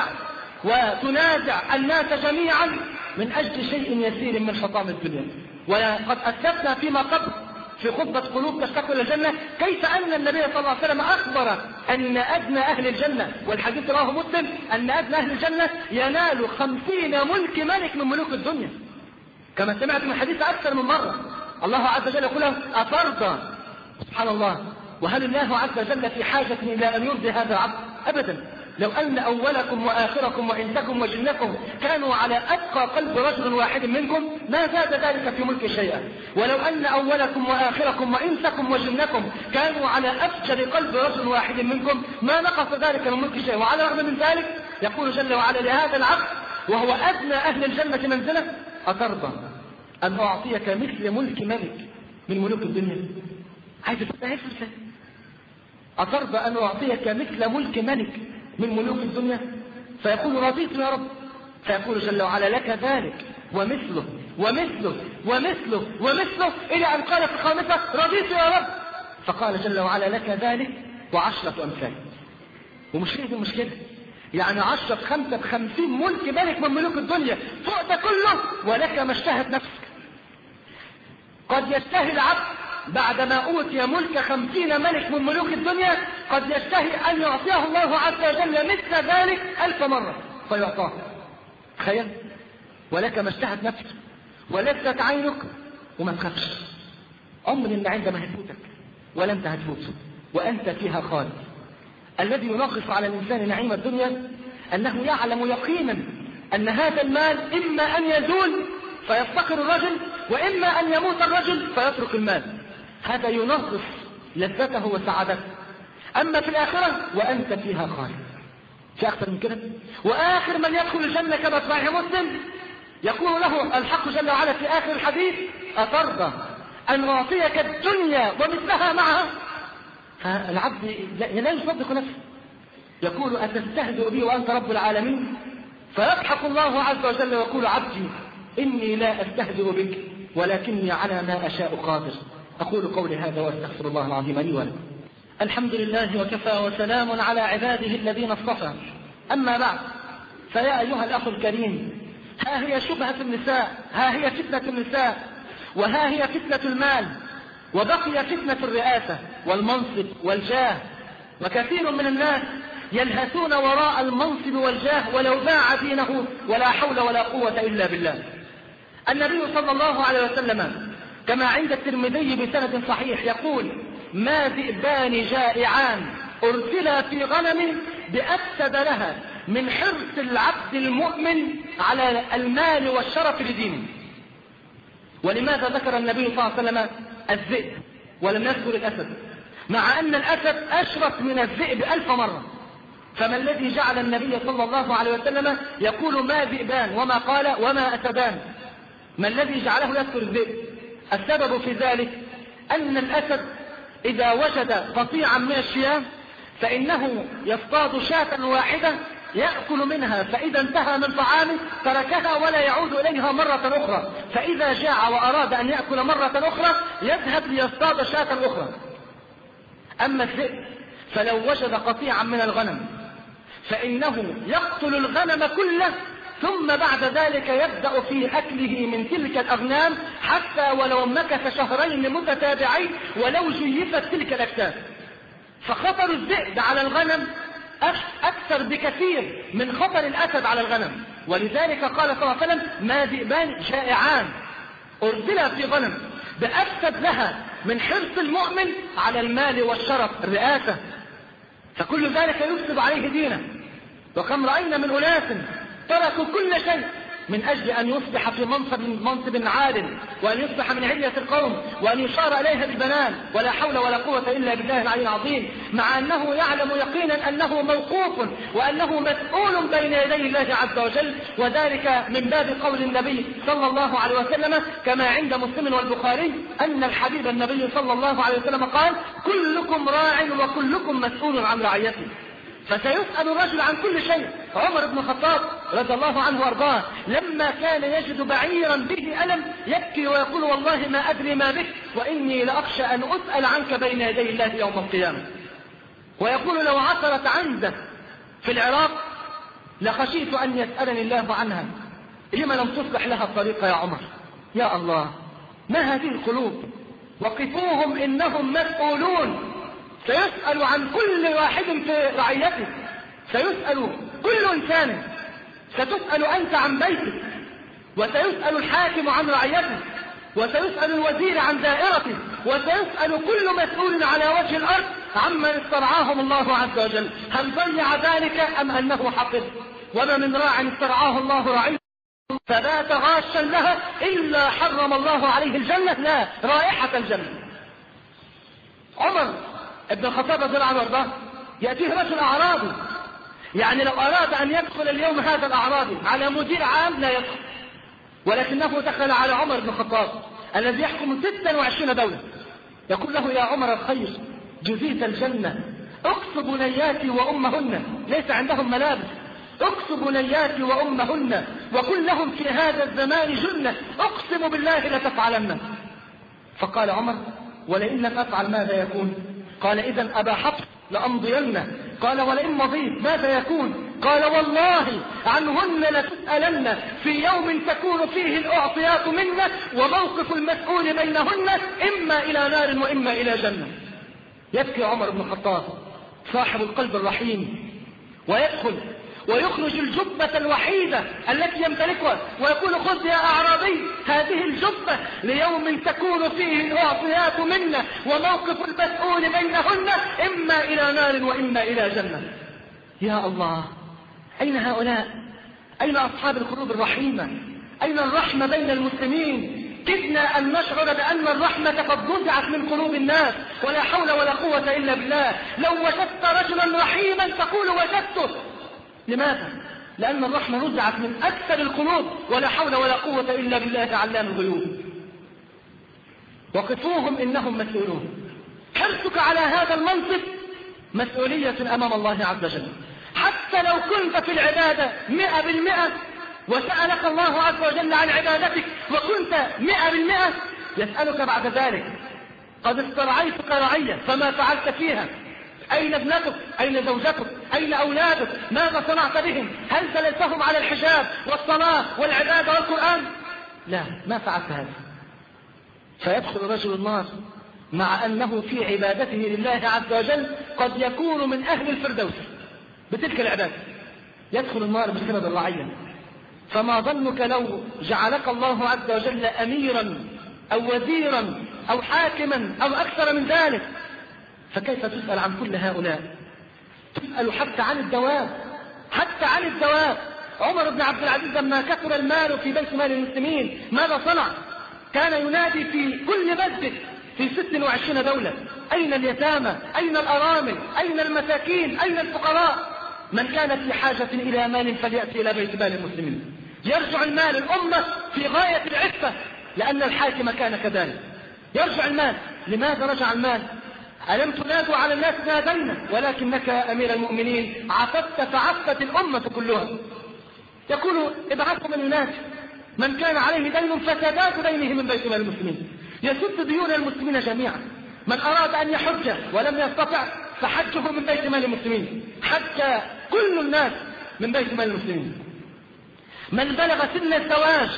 وتنازع الناس جميعا من أجل شيء يسير من حطام الدنيا. وقد أسلفنا فيما قبل في خطبة قلوب تشتاق إلى الجنة كيف أن النبي صلى الله عليه وسلم أخبر أن أدنى أهل الجنة، والحديث رواه مسلم، أن أدنى أهل الجنة ينال خمسين ملك ملك من ملوك الدنيا. كما سمعت من حديث أكثر من مرة. الله عز وجل يقول: أترضى؟ سبحان الله. وهل الله عز وجل في حاجة إلى أن يرضي هذا العبد؟ أبدا. لو أن أولكم وآخركم وإنسكم وجنكم كانوا على أتقى قلب رجل واحد منكم ما زاد ذلك في ملك شيئا. ولو أن أولكم وآخركم وإنسكم وجنكم كانوا على أفجر قلب رجل واحد منكم ما نقص ذلك من ملك شيئا. وعلى الرغم من ذلك يقول جل وعلا لهذا العبد وهو أدنى أهل الجنة منزلة: أترضى أن أعطيك مثل ملك ملك من ملوك الدنيا؟ عايز تفتح فرصة. أترضى أن أعطيك مثل ملك ملك من ملوك الدنيا؟ فيقول: رضيت يا رب. فيقول جل وعلا: لك ذلك ومثله ومثله ومثله ومثله، إلى أن قال في الخامسة: رضيت يا رب. فقال جل وعلا: لك ذلك وعشرة أمثال. ومش هي دي المشكلة، يعني عشرة خمسة خمسين ملك ملك من ملوك الدنيا فوق ده كله، ولك ما اشتهت نفسك. قد يشتهي العبد بعدما أوتي ملك خمسين ملك من ملوك الدنيا قد يشتهي أن يعطيه الله عز وجل مثل ذلك ألف مرة فيعطاه. تخيل، ولك ما اشتهت نفسك ولذت عينك وما تخافش. عمر إن عندما هتفوتك ولا أنت هتفوت وأنت فيها خالد. الذي ينغص على الإنسان نعيم الدنيا أنه يعلم يقينا أن هذا المال إما أن يزول فيفتقر الرجل، وإما أن يموت الرجل فيترك المال. هذا ينغص لذته وسعادته. أما في الآخرة وأنت فيها خالد. في أكثر من كده؟ وآخر من يدخل الجنة كما في صحيح مسلم يقول له الحق جل وعلا في آخر الحديث: أترضى أن أعطيك الدنيا ومثلها معها؟ فالعبد لا يصدق نفسه، يقول: أتستهزئ بي وأنت رب العالمين؟ فيضحك الله عز وجل ويقول: عبدي إني لا أستهزئ بك ولكني على ما أشاء قادر. أقول قولي هذا وأستغفر الله العظيم لي ولكم. الحمد لله وكفى وسلام على عباده الذين اصطفى. أما بعد، فيا أيها الأخ الكريم، ها هي شبهة النساء، ها هي فتنة النساء، وها هي فتنة المال، وبقي فتنة الرئاسة والمنصب والجاه. وكثير من الناس يلهثون وراء المنصب والجاه ولو باع دينه، ولا حول ولا قوة إلا بالله. النبي صلى الله عليه وسلم كما عند الترمذي بسند صحيح يقول: ما ذئبان جائعان أرسلا في غنم بأفسد لها من حرص العبد المؤمن على المال والشرف لدينه. ولماذا ذكر النبي صلى الله عليه وسلم الذئب ولم يذكر الأسد، مع أن الأسد أشرف من الذئب ألف مرة؟ فما الذي جعل النبي صلى الله عليه وسلم يقول ما ذئبان وما قال وما أسدان؟ ما الذي جعله يذكر الذئب؟ السبب في ذلك أن الأسد إذا وجد قطيعا من الشياه فإنه يصطاد شاة واحدة يأكل منها، فإذا انتهى من طعامه تركها ولا يعود إليها مرة أخرى، فإذا جاع وأراد أن يأكل مرة أخرى يذهب ليصطاد شاة أخرى. أما الذئب فلو وجد قطيعا من الغنم فإنه يقتل الغنم كله، ثم بعد ذلك يبدأ في أكله من تلك الأغنام حتى ولو مكث شهرين متتابعين ولو جيفت تلك الأكتاف. فخطر الذئب على الغنم أكثر بكثير من خطر الأسد على الغنم. ولذلك قال صلى الله عليه وسلم: ما ذئبان جائعان أرسلا في غنم بأفسد لها من حرص المؤمن على المال والشرف الرئاسة. فكل ذلك يفسد عليه دينه. وكم رأينا من أناس تركوا كل شيء من أجل أن يصبح في منصب منصب عال، وأن يصبح من علية القوم، وأن يشار إليها بالبنان، ولا حول ولا قوة إلا بالله العلي العظيم، مع أنه يعلم يقينا أنه موقوف وأنه مسؤول بين يدي الله عز وجل. وذلك من باب قول النبي صلى الله عليه وسلم كما عند مسلم والبخاري أن الحبيب النبي صلى الله عليه وسلم قال: كلكم راع وكلكم مسؤول عن رعيته. فسيسأل الرجل عن كل شيء. عمر بن الخطاب رضي الله عنه وارضاه لما كان يجد بعيرا به ألم يبكي ويقول: والله ما أدري ما بك وإني لأخشى أن أسأل عنك بين يدي الله يوم القيامة. ويقول: لو عثرت عنده في العراق لخشيت أن يسألني الله عنها، لما لم تصلح لها الطريقة يا عمر؟ يا الله، ما هذه القلوب! وقفوهم إنهم مسؤولون. سيسأل عن كل واحد في رعيته، سيسأل كل إنسان، ستسأل أنت عن بيتك، وسيسأل الحاكم عن رعيته، وسيسأل الوزير عن دائرته، وسيسأل كل مسؤول على وجه الأرض عمن استرعاهم الله عز وجل. هل ضيع ذلك أم أنه حفظ؟ وما من راع استرعاه الله رعيته فبات غاشا لها إلا حرم الله عليه الجنة، لا رائحة الجنة. عمر ابن الخطاب رضي الله عنه وارضاه يأتيه رجل أعرابي، يعني لو أراد أن يدخل اليوم هذا الأعرابي على مدير عام لا يدخل، ولكنه دخل على عمر بن الخطاب الذي يحكم ستة وعشرين دولة. يقول له: يا عمر الخير، جزيت الجنة، اكس بنياتي وأمهن، ليس عندهم ملابس، اكس بنياتي وأمهن وكن لهم في هذا الزمان جنة، اقسم بالله لتفعلن. فقال عمر: ولئن لم أفعل ماذا يكون؟ قال: إذن أبا حفص لأمضين. قال: ولئن مضيت ماذا يكون؟ قال: والله عنهن لتسألن في يوم تكون فيه الأعطيات منا، وموقف المسؤول بينهن إما إلى نار وإما إلى جنة. يبكي عمر بن الخطاب صاحب القلب الرحيم، ويدخل ويخرج الجبة الوحيدة التي يمتلكها ويقول: خذ يا أعرابي هذه الجبة ليوم تكون فيه الأعطيات منا، وموقف المسؤول بينهن إما إلى نار وإما إلى جنة. يا الله، أين هؤلاء؟ أين أصحاب القلوب الرحيمة؟ أين الرحمة بين المسلمين؟ كدنا أن نشعر بأن الرحمة قد نزعت من قلوب الناس، ولا حول ولا قوة إلا بالله. لو وجدت رجلا رحيما تقول وجدته. لماذا؟ لأن الرحمة نزعت من أكثر القلوب، ولا حول ولا قوة إلا بالله علام الغيوب. وقفوهم إنهم مسؤولون. حرصك على هذا المنصب مسؤولية أمام الله عز وجل. حتى لو كنت في العبادة مئة بالمئة وسألك الله عز وجل عن عبادتك وكنت مئة بالمئة، يسألك بعد ذلك: قد استرعيتك رعية فما فعلت فيها؟ أين ابنتك؟ أين زوجتك؟ أين أولادك؟ ماذا صنعت بهم؟ هل دللتهم على الحجاب والصلاة والعبادة والقرآن؟ لا، ما فعلت هذا. فيدخل رجل النار مع أنه في عبادته لله عز وجل قد يكون من أهل الفردوس، بتلك العبادة يدخل النار بسبب الرعية. فما ظنك لو جعلك الله عز وجل أميرا أو وزيرا أو حاكما أو أكثر من ذلك؟ فكيف تسأل عن كل هؤلاء؟ تسأل حتى عن الدواب، حتى عن الدواب. عمر بن عبد العزيز لما كثر المال في بيت مال المسلمين ماذا صنع؟ كان ينادي في كل مسجد في ست وعشرين دولة: أين اليتامى؟ أين الأرامل؟ أين المساكين؟ أين الفقراء؟ من كان في حاجة إلى مال فليأتي إلى بيت مال المسلمين. يرجع المال، الأمة في غاية العفة، لأن الحاكم كان كذلك. يرجع المال. لماذا رجع المال؟ ألم تنادوا على الناس نادينا، ولكنك يا أمير المؤمنين عففت فعفت الأمة كلها. يقول: ابعثوا من ينادي من كان عليه دين فسداد دينه من بيت مال المسلمين، يسد ديون المسلمين جميعا. من أراد أن يحج ولم يستطع فحجه من بيت مال المسلمين، حج كل الناس من بيت مال المسلمين. من بلغ سن الزواج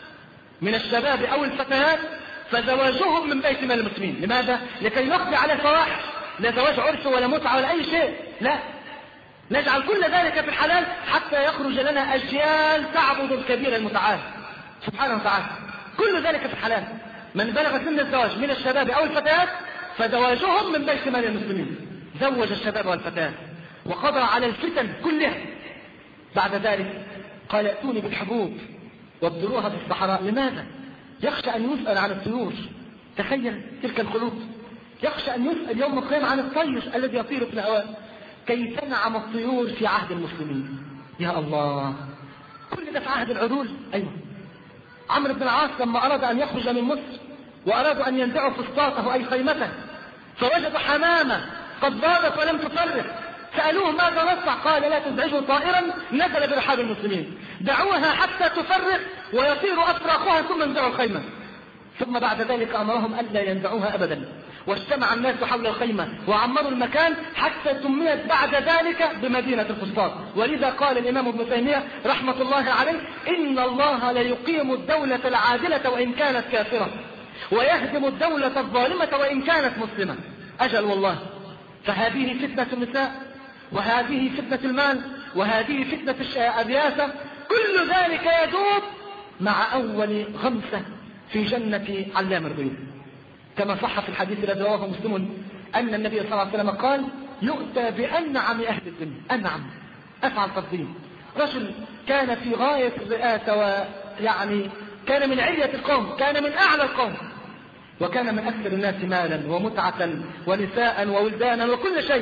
من الشباب أو الفتيات فزواجهم من بيت مال المسلمين. لماذا؟ لكي نقضي على الفواحش، لا زواج عرف ولا متعة ولا أي شيء، لا، نجعل كل ذلك في الحلال حتى يخرج لنا أجيال تعبد الكبير المتعال سبحانه وتعالى. كل ذلك في الحلال. من بلغ سن الزواج من الشباب أو الفتيات فزواجهم من بيت مال المسلمين. زوج الشباب والفتيات وقضى على الفتن كلها. بعد ذلك قال: ائتوني بالحبوب وابذروها في الصحراء. لماذا؟ يخشى أن يسأل عن الطيور. تخيل تلك القلوب. يخشى أن يسأل يوم القيامة عن الطير الذي يطير في الهواء. كي تنعم الطيور في عهد المسلمين. يا الله، كل ده في عهد العدول. أيوة. عمرو بن العاص لما أراد أن يخرج من مصر وأرادوا أن ينزعوا فسطاطه أي خيمته، فوجدوا حمامة قد ضادت ولم تفرق. سألوه: ماذا نصنع؟ قال: لا تزعجوا طائرا نزل برحاب المسلمين، دعوها حتى تفرق ويطير أفراخها ثم انزعوا الخيمة. ثم بعد ذلك أمرهم ألا ينزعوها أبدا، واجتمع الناس حول الخيمة وعمروا المكان حتى سميت بعد ذلك بمدينة الفسطاط. ولذا قال الإمام ابن تيمية رحمة الله عليه: إن الله ليقيم الدولة العادلة وإن كانت كافرة، ويهدم الدولة الظالمة وإن كانت مسلمة. أجل والله. فهذه فتنة النساء، وهذه فتنة المال، وهذه فتنة الرياسة، كل ذلك يدوب مع أول غمسة في جنة علام الغيوب. كما صح في الحديث الذي رواه مسلم أن النبي صلى الله عليه وسلم قال: يؤتى بأنعم أهل الدنيا. أنعم، أفعل تفضيل. رجل كان في غاية الرئاسة، ويعني كان من علية القوم، كان من أعلى القوم، وكان من أكثر الناس مالا ومتعة ونساء وولدانا وكل شيء،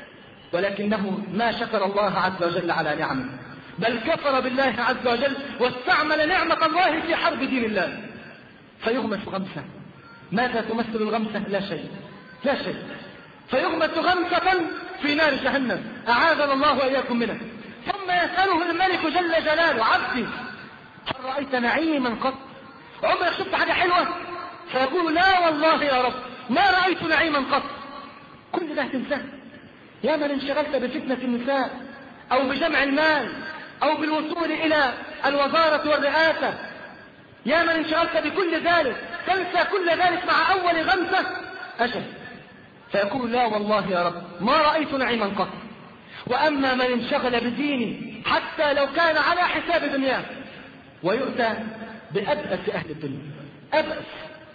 ولكنه ما شكر الله عز وجل على نعمه، بل كفر بالله عز وجل واستعمل نعمة الله في حرب دين الله. فيغمس غمسة. ماذا تمثل الغمسة؟ لا شيء، لا شيء. فيغمس غمسة في نار جهنم، أعاذنا الله وإياكم منها. ثم يسأله الملك جل جلاله: عبدي هل رأيت نعيما قط؟ عمرك شفت حاجة حلوة؟ فيقول: لا والله يا رب ما رأيت نعيما قط. كل ده تنساه. يا من انشغلت بفتنة النساء أو بجمع المال أو بالوصول إلى الوزارة والرئاسة، يا من انشغلت بكل ذلك، تنسى كل ذلك مع أول غمسة. أجل. فيقول: لا والله يا رب ما رأيت نعيما قط. وأما من انشغل بديني حتى لو كان على حساب دنياه، ويؤتى بأبأس أهل الدنيا، أبأس،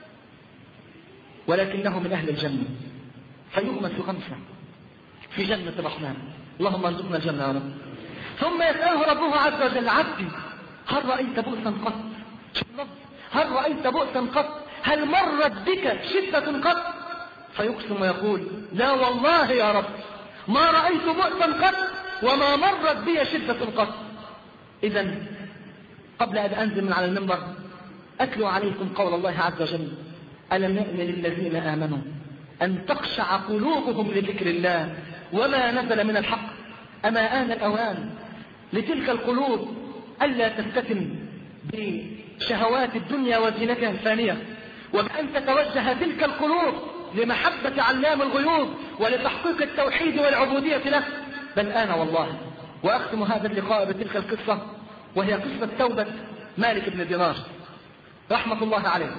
ولكنه من أهل الجنة، فيغمس غمسة في جنة الرحمن. اللهم ارزقنا الجنة يا رب. ثم يسأله ربه عز وجل: عبدي هل رأيت بؤسا قط؟ هل رأيت بؤسا قط؟ هل مرت بك شدة قط؟ فيقسم ويقول: لا والله يا رب ما رأيت بؤسا قط وما مرت بي شدة قط. إذا قبل أن أنزل من على المنبر أتلو عليكم قول الله عز وجل: ألم يأن للذين آمنوا أن تخشع قلوبهم لذكر الله وما نزل من الحق. أما آن الأوان لتلك القلوب ألا تفتتن بشهوات الدنيا وزينتها الفانية، وبأن تتوجه تلك القلوب لمحبة علام الغيوب ولتحقيق التوحيد والعبودية له. بل آن والله. وأختم هذا اللقاء بتلك القصة، وهي قصة توبة مالك بن دينار رحمة الله عليه.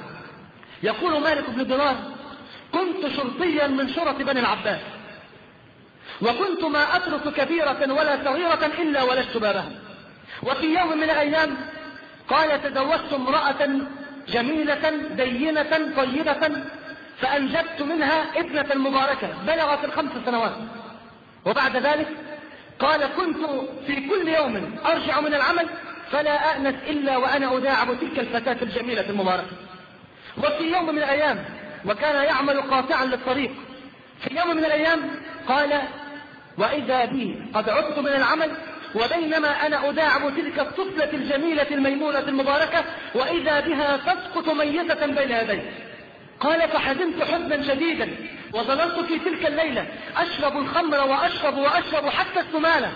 يقول مالك بن دينار: كنت شرطيا من شرط بني العباس، وكنت ما أترك كبيرة ولا صغيرة إلا ولجت بابها. وفي يوم من الأيام قال تزوجت امرأة جميلة دينة طيبة فأنجبت منها ابنة مباركة بلغت الخمس سنوات. وبعد ذلك قال كنت في كل يوم أرجع من العمل فلا أأنس إلا وأنا أداعب تلك الفتاة الجميلة المباركة. وفي يوم من الأيام وكان يعمل قاطعا للطريق، في يوم من الأيام قال وإذا بي قد عدت من العمل وبينما أنا أداعب تلك الطفلة الجميلة الميمونة المباركة وإذا بها تسقط ميتة بين يدي. قال فحزنت حزنا شديدا وظللت في تلك الليلة أشرب الخمر وأشرب وأشرب حتى السمانة.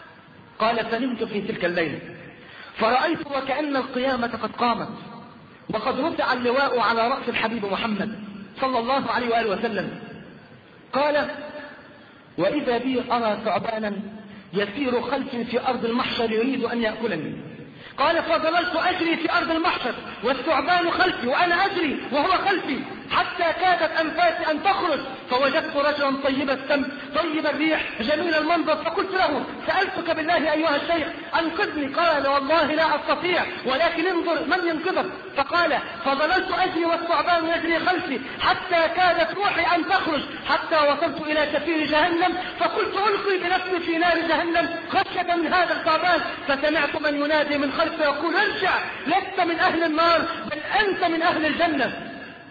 قال فنمت في تلك الليلة فرأيت وكأن القيامة قد قامت وقد رفع اللواء على رأس الحبيب محمد صلى الله عليه وآله وسلم. قال وإذا بي أرى ثعبانا يسير خلفي في أرض المحشر يريد أن يأكلني. قال فظللت أجري في أرض المحشر والثعبان خلفي وأنا أجري وهو خلفي حتى كادت أنفاسي أن تخرج فوجدت رجلا طيب السم طيب الريح جميل المنظر فقلت له سألتك بالله أيها الشيخ أنقذني. قال والله لا أستطيع ولكن انظر من ينقذك. فقال فظللت أجري والثعبان يجري خلفي حتى كادت روحي أن تخرج حتى وصلت إلى شفير جهنم فقلت ألقي بنفسي في نار جهنم خشية من هذا الثعبان فسمعت من ينادي من خلفي يقول ارجع لست من أهل النار بل أنت من أهل الجنة.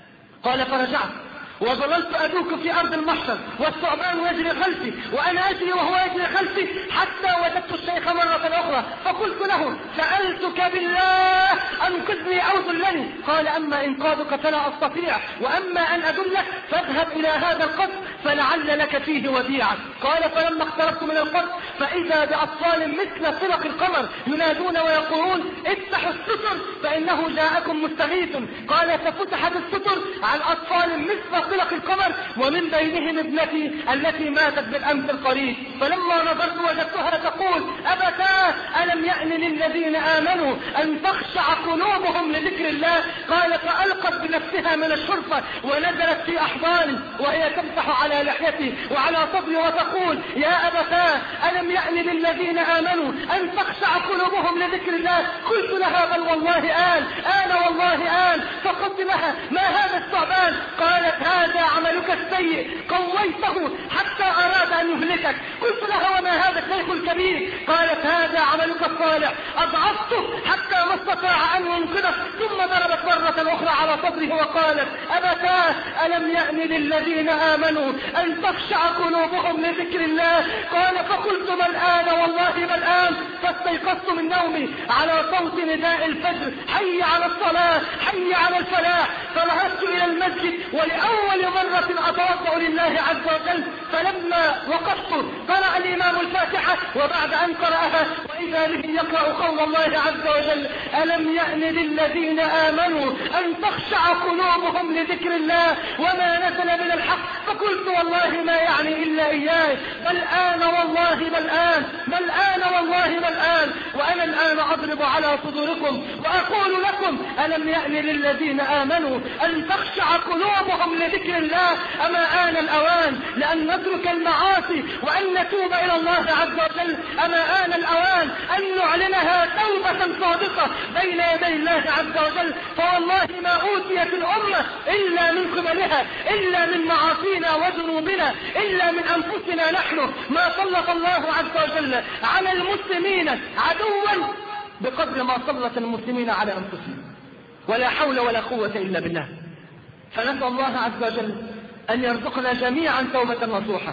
قال فرجعت وظللت أدوك في أرض المحشر والثعبان يجري خلفي وأنا أجري وهو يجري خلفي حتى وجدت الشيخ مرة أخرى فقلت له سألتك بالله أنقذني أو ذلني. قال أما إنقاذك فلا أستطيع وأما أن أدلك فاذهب إلى هذا القبر فلعل لك فيه وديعة. قال فلما اقتربت من القبر فإذا بأطفال مثل فرق القمر ينادون ويقولون افتحوا الستر فإنه جاءكم مستغيث. قال ففتحت الستر عن أطفال مثل طلق القمر ومن بينهم ابنتي التي ماتت بالأمس القريب. فلما نظرت وجدتها تقول أبتاه ألم يأن للذين آمنوا أن تخشع قلوبهم لذكر الله. قال فألقت بنفسها من الشرفة ونزلت في أحضاني وهي تمسح على لحيتي وعلى صدري وتقول يا أبتاه ألم يأن للذين آمنوا أن تخشع قلوبهم لذكر الله. قلت لها بل والله آل آل والله آل. فقلت لها ما هذا الثعبان؟ قالت هذا عملك السيء قويته حتى أراد أن يهلكك. قلت لها وما هذا الشيخ الكبير؟ قالت هذا عملك الصالح أضعفته حتى ما استطاع أن ينقذك. ثم ضربت مرة أخرى على صدره وقالت أبتاه ألم يأن للذين آمنوا أن تخشع قلوبهم لذكر الله. قال فقلت ما الآن والله ما الآن. فاستيقظت من نومي على صوت نداء الفجر حي على الصلاة حي على الفلاح. فنهضت إلى المسجد ولأول مرة أتوضأ لله عز وجل. فلما وقفت قرأ الإمام الفاتحة وبعد أن قرأها وإذا به يقرأ قول الله عز وجل ألم يأن للذين آمنوا أن تخشع قلوبهم لذكر الله وما نزل من الحق. فقلت والله ما يعني إلا إياه بل آن والله بل آن بل آن والله بل آن. وأنا الآن أضرب على صدوركم وأقول لكم ألم يأن للذين آمنوا أن تخشع قلوبهم لذكر الله. أما آن الأوان لأن نترك المعاصي وأن نتوب إلى الله عز وجل. أما آن الأوان أن نعلنها توبة صادقة بين يدي الله عز وجل. فوالله ما أوتيت الأمة إلا من قبلها إلا من معاصينا وذنوبنا إلا من أنفسنا نحن. ما سلط الله عز وجل على المسلمين عدوا بقدر ما سلط المسلمين على أنفسهم. ولا حول ولا قوة إلا بالله. فنسأل الله عز وجل أن يرزقنا جميعا توبة نصوحة.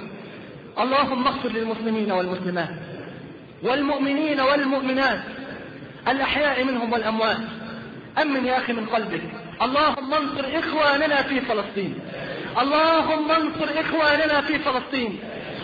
اللهم اغفر للمسلمين والمسلمات والمؤمنين والمؤمنات الأحياء منهم والأموات. أمن يا أخي من قلبك. اللهم انصر إخواننا في فلسطين. اللهم انصر إخواننا في فلسطين.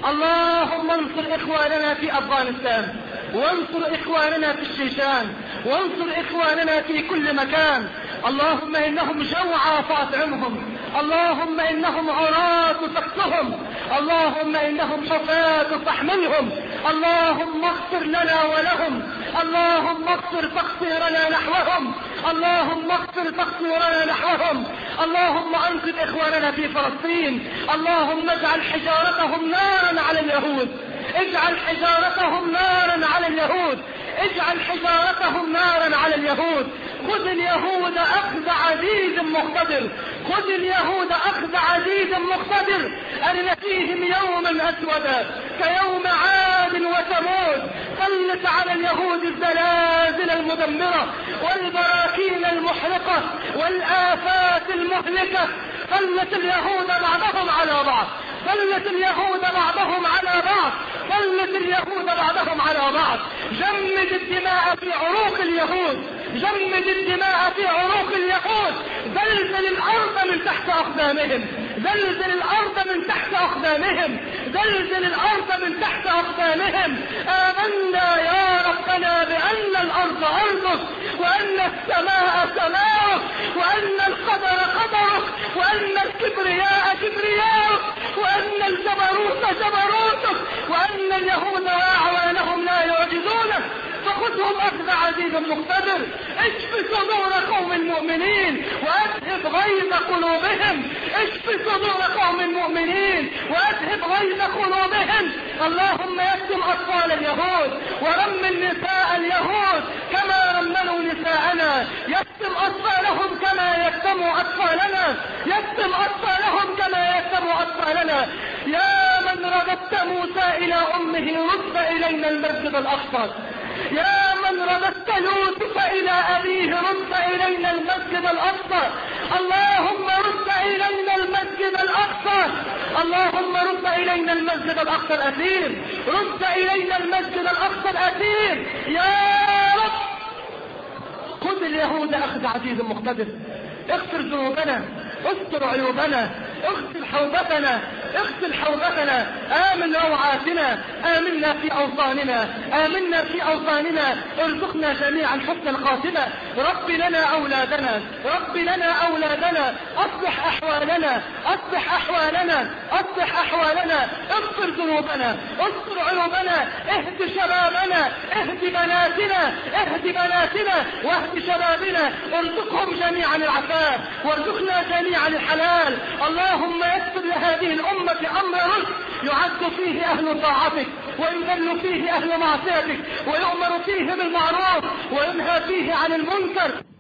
اللهم انصر إخواننا في أفغانستان وانصر إخواننا في الشيشان وانصر إخواننا في كل مكان. اللهم إنهم جوعى فأطعمهم. اللهم إنهم عراة فاكسهم. اللهم إنهم حفاة فاحملهم. اللهم اغفر لنا ولهم. اللهم اغفر تقصيرنا نحوهم، اللهم اغفر تقصيرنا نحوهم، اللهم انقذ اخواننا في فلسطين، اللهم اجعل حجارتهم نارا على اليهود، اجعل حجارتهم نارا على اليهود، اجعل حجارتهم نارا على اليهود. خذ اليهود اخذ عزيز مقتدر، خذ اليهود اخذ عزيز مقتدر، ارنا فيهم يوما اسودا كيوم عاد وثمود. سلط على اليهود الزلازل المدمرة والبراكين المحرقة والآفات المهلكة. سلط اليهود بعضهم على بعض، سلط اليهود بعضهم على بعض، سلط اليهود بعضهم على بعض. جمد الدماء في عروق اليهود، جمد الدماء في عروق اليهود. زلزل الارض من تحت اقدامهم، زلزل الارض من تحت اقدامهم، زلزل الارض من تحت اقدامهم. امنا يا ربنا بان الارض ارضك، وان السماء سماؤك، وان القدر قدرك، وان الكبرياء كبرياؤك، وان الجبروت جبروتك، وان اليهود واعوانهم لا يعجزونك. فخذهم اخذ عزيز مقتدر. اشف صدور قوم المؤمنين واذهب غيظ قلوبهم، اشف صدور قوم المؤمنين واذهب غيظ قلوبهم. اللهم يكتم اطفال اليهود ورمل نساء اليهود كما رملوا نساءنا، يكتم اطفالهم كما يكتموا اطفالنا، يكتم اطفالهم كما يكتموا اطفالنا. يا من رددت موسى الى امه رد الينا المسجد الاقصى، يا من رددت يوسف الى ابيه رد الينا المسجد الاقصى. اللهم رد الينا المسجد الاقصى، اللهم رد الينا المسجد الاقصى الاثير، رد الينا المسجد الاقصى الاثير يا رب. خذ اليهود اخذ عزيز مقتدر. اغفر ذنوبنا، استر عيوبنا، اغسل حوبتنا، اغسل حوبتنا. آمن روعاتنا، آمنا في أوطاننا، آمنا في أوطاننا. ارزقنا جميعا حسن الخاتمة. رب لنا أولادنا، رب لنا أولادنا. أصلح أحوالنا، أصلح أحوالنا، أصلح أحوالنا. اغفر ذنوبنا، استر عيوبنا. اهد شبابنا، اهد بناتنا، اهد بناتنا واهد شبابنا. ارزقهم جميعا العفاف، وارزقنا جميعا الحلال. اللهم يسر لهذه الأمة أمر رشد يعز فيه أهل طاعتك، ويذل فيه أهل معصيتك، ويؤمر فيه بالمعروف وينهى فيه عن المنكر.